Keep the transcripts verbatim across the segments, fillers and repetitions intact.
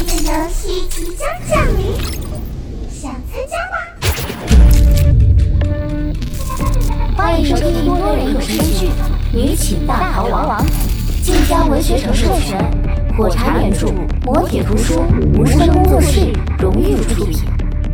的游戏即将降临，想参加吗？ 欢迎收听多人有声剧《女寝大逃亡》，晋江文学城授权，火柴原著，磨铁图书，无声工作室荣誉出品。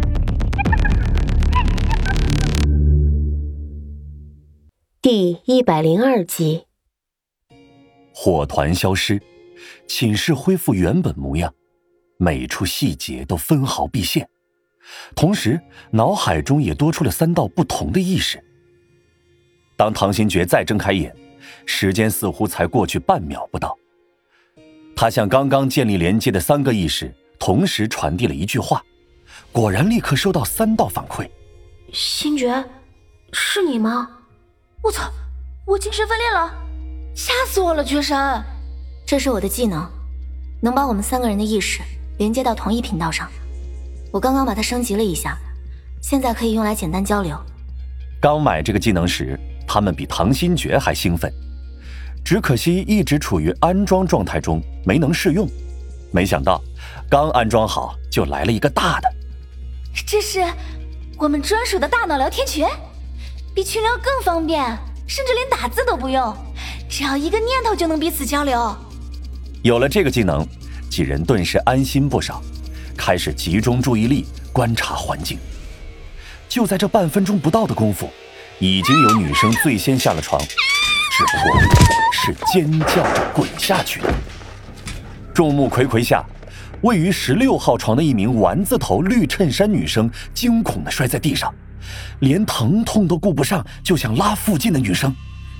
第一百零二集。 火团消失，寝室恢复原本模样，每处细节都分毫毕现，同时脑海中也多出了三道不同的意识。当唐新觉再睁开眼，时间似乎才过去半秒不到。他向刚刚建立连接的三个意识同时传递了一句话，果然立刻收到三道反馈。 新觉，是你吗？ 我操，我精神分裂了，吓死我了！绝神， 这是我的技能，能把我们三个人的意识连接到同一频道上。我刚刚把它升级了一下，现在可以用来简单交流。 刚买这个技能时，他们比唐新觉还兴奋，只可惜一直处于安装状态中，没能试用。没想到刚安装好就来了一个大的。 这是我们专属的大脑聊天群，比群聊更方便，甚至连打字都不用，只要一个念头就能彼此交流。 有了这个技能，几人顿时安心不少，开始集中注意力观察环境。就在这半分钟不到的功夫，已经有女生最先下了床，只不过是尖叫着滚下去的。众目睽睽下，位于十六号床的一名丸子头绿衬衫女生惊恐地摔在地上，连疼痛都顾不上，就想拉附近的女生。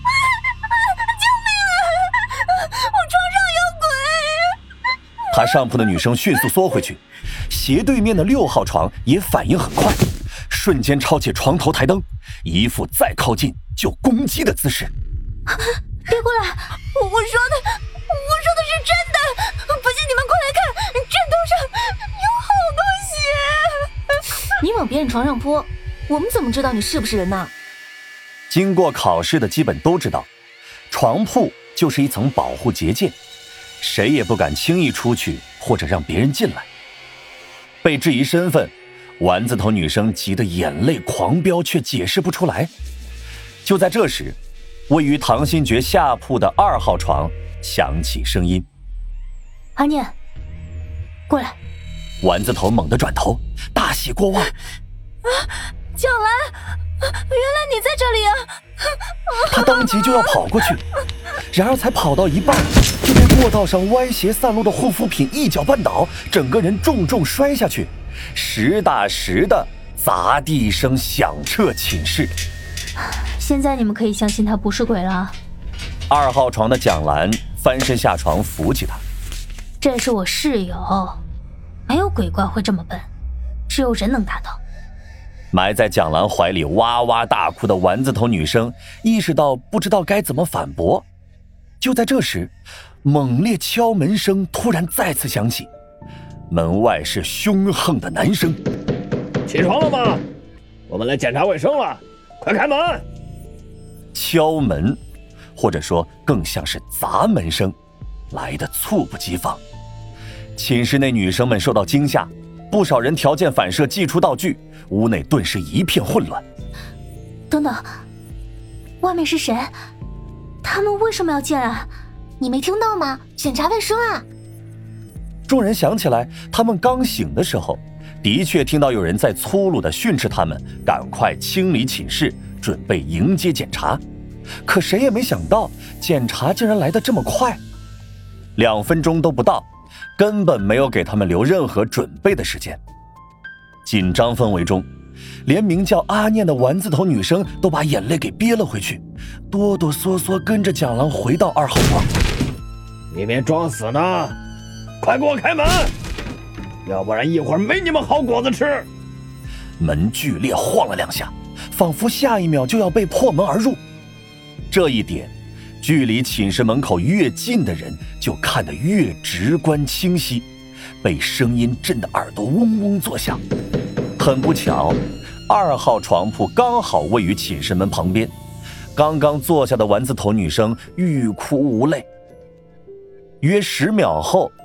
他上铺的女生迅速缩回去，斜对面的六号床也反应很快，瞬间抄起床头台灯，一副再靠近就攻击的姿势。 别过来，我我说的我说的是真的，不信你们快来看，枕头上有好多血。 你往别人床上扑，我们怎么知道你是不是人呢？ 经过考试的基本都知道，床铺就是一层保护结界，谁也不敢轻易出去或者让别人进来。被质疑身份，丸子头女生急得眼泪狂飙，却解释不出来。就在这时，位于唐新觉下铺的二号床响起声音： 阿念，过来。 丸子头猛地转头，大喜过望。 啊，蒋兰，原来你在这里啊！ 他当即就要跑过去，然而才跑到一半，就被过道上歪斜散落的护肤品一脚绊倒，整个人重重摔下去，实打实的砸地声响彻寝室。 现在你们可以相信他不是鬼了。 二号床的蒋兰翻身下床扶起他。 这是我室友，没有鬼怪会这么笨，只有人能达到。 埋在蒋兰怀里哇哇大哭的丸子头女生意识到不知道该怎么反驳。就在这时，猛烈敲门声突然再次响起，门外是凶横的男声： 起床了吗？我们来检查卫生了，快开门！ 敲门，或者说更像是砸门声，来得猝不及防。寝室内女生们受到惊吓，不少人条件反射祭出道具，屋内顿时一片混乱。 等等，外面是谁？他们为什么要进来？ 你没听到吗？检查卫生啊！ 众人想起来，他们刚醒的时候，的确听到有人在粗鲁地训斥他们赶快清理寝室，准备迎接检查。可谁也没想到，检查竟然来得这么快，两分钟都不到，根本没有给他们留任何准备的时间。紧张氛围中，连名叫阿念的丸子头女生都把眼泪给憋了回去，哆哆嗦嗦跟着蒋兰回到二号床。 里面装死呢，快给我开门，要不然一会儿没你们好果子吃。 门剧烈晃了两下，仿佛下一秒就要被破门而入。这一点，距离寝室门口越近的人就看得越直观清晰，被声音震得耳朵嗡嗡作响。很不巧，二号床铺刚好位于寝室门旁边，刚刚坐下的丸子头女生欲哭无泪。约十秒后，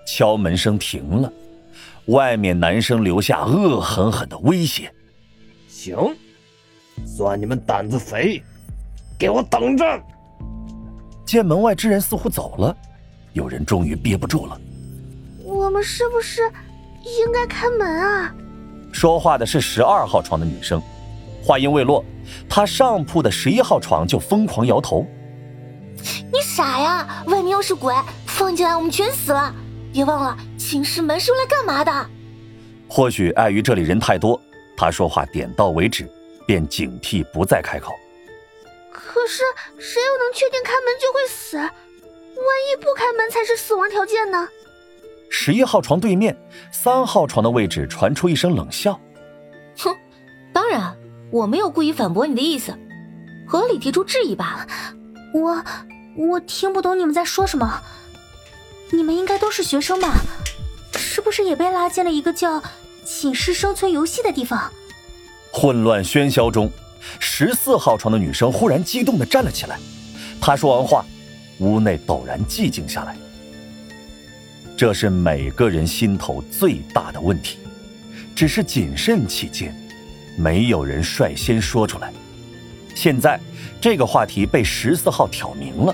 敲门声停了，外面男生留下恶狠狠的威胁： 行，算你们胆子肥，给我等着！ 见门外之人似乎走了，有人终于憋不住了： 我们是不是应该开门啊？ 说话的是十二号床的女生，话音未落，她上铺的十一号床就疯狂摇头： 你傻呀，外面要是鬼，放进来我们全死了。别忘了，寝室门是用来干嘛的？ 或许碍于这里人太多，她说话点到为止，便警惕不再开口。 可是谁又能确定开门就会死？万一不开门才是死亡条件呢？ 十一号床对面三号床的位置传出一声冷笑： 哼，当然，我没有故意反驳你的意思，合理提出质疑吧。 我我听不懂你们在说什么。你们应该都是学生吧？是不是也被拉进了一个叫寝室生存游戏的地方？ 混乱喧嚣中，十四号床的女生忽然激动地站了起来。她说完话，屋内陡然寂静下来。这是每个人心头最大的问题，只是谨慎起见，没有人率先说出来。现在这个话题被十四号挑明了。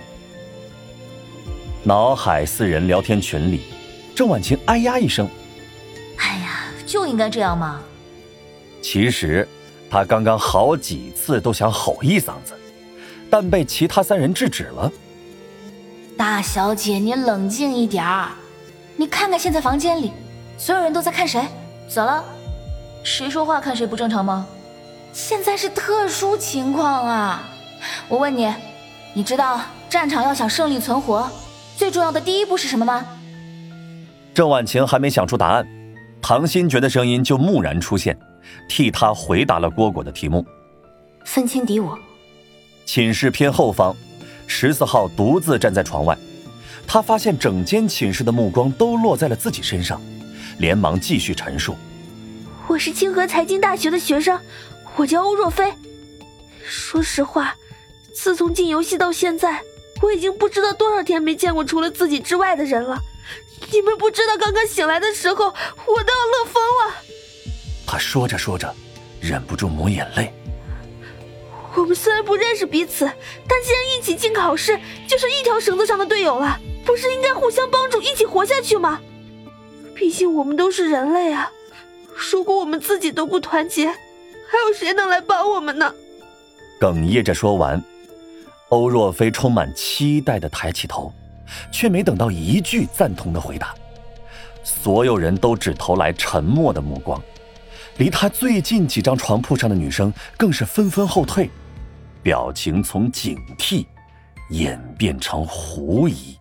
脑海四人聊天群里，郑婉晴哎呀一声： 哎呀，就应该这样嘛。 其实她刚刚好几次都想吼一嗓子，但被其他三人制止了。 大小姐，你冷静一点儿。你看看现在房间里，所有人都在看谁？怎了？谁说话看谁不正常吗？现在是特殊情况啊！我问你，你知道战场要想胜利存活，最重要的第一步是什么吗？ 郑婉晴还没想出答案，唐新觉的声音就蓦然出现，替他回答了蝈蝈的题目： 分清敌我。 寝室偏后方，十四号独自站在床外，他发现整间寝室的目光都落在了自己身上，连忙继续陈述： 我是清河财经大学的学生，我叫欧若飞。说实话，自从进游戏到现在，我已经不知道多少天没见过除了自己之外的人了。你们不知道刚刚醒来的时候，我都要乐疯了。 他说着说着，忍不住抹眼泪。 我们虽然不认识彼此，但既然一起进考试，就是一条绳子上的队友了，不是应该互相帮助，一起活下去吗？毕竟我们都是人类啊，如果我们自己都不团结，还有谁能来帮我们呢？ 哽咽着说完，欧若飞充满期待地抬起头，却没等到一句赞同的回答。所有人都只投来沉默的目光，离他最近几张床铺上的女生更是纷纷后退，表情从警惕演变成狐疑。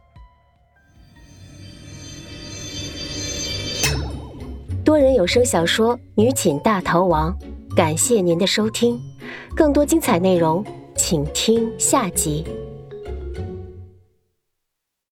多人有声小说《女寝大逃亡》，感谢您的收听，更多精彩内容请听下集。